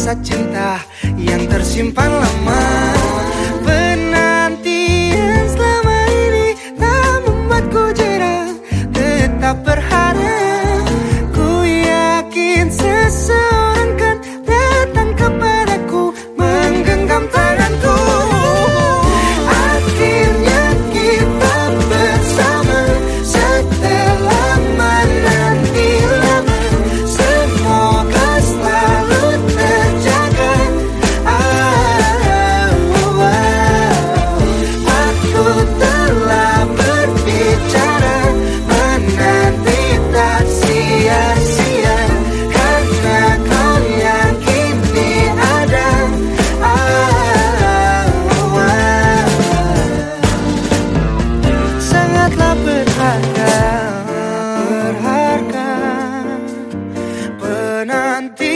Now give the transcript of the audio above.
rasa cinta yang tersimpan lama. Penantian selama ini tak membuatku jera, tetap berharap. Ku yakin seseorang kan datang kepadaku, menggenggam tanganku. Akhirnya kita bersama setelah menanti lama. Semoga selalu terjaga. Aku telah berbicara, menanti tak sia-sia, karena kau yang kini ada. Sangatlah berharga penanti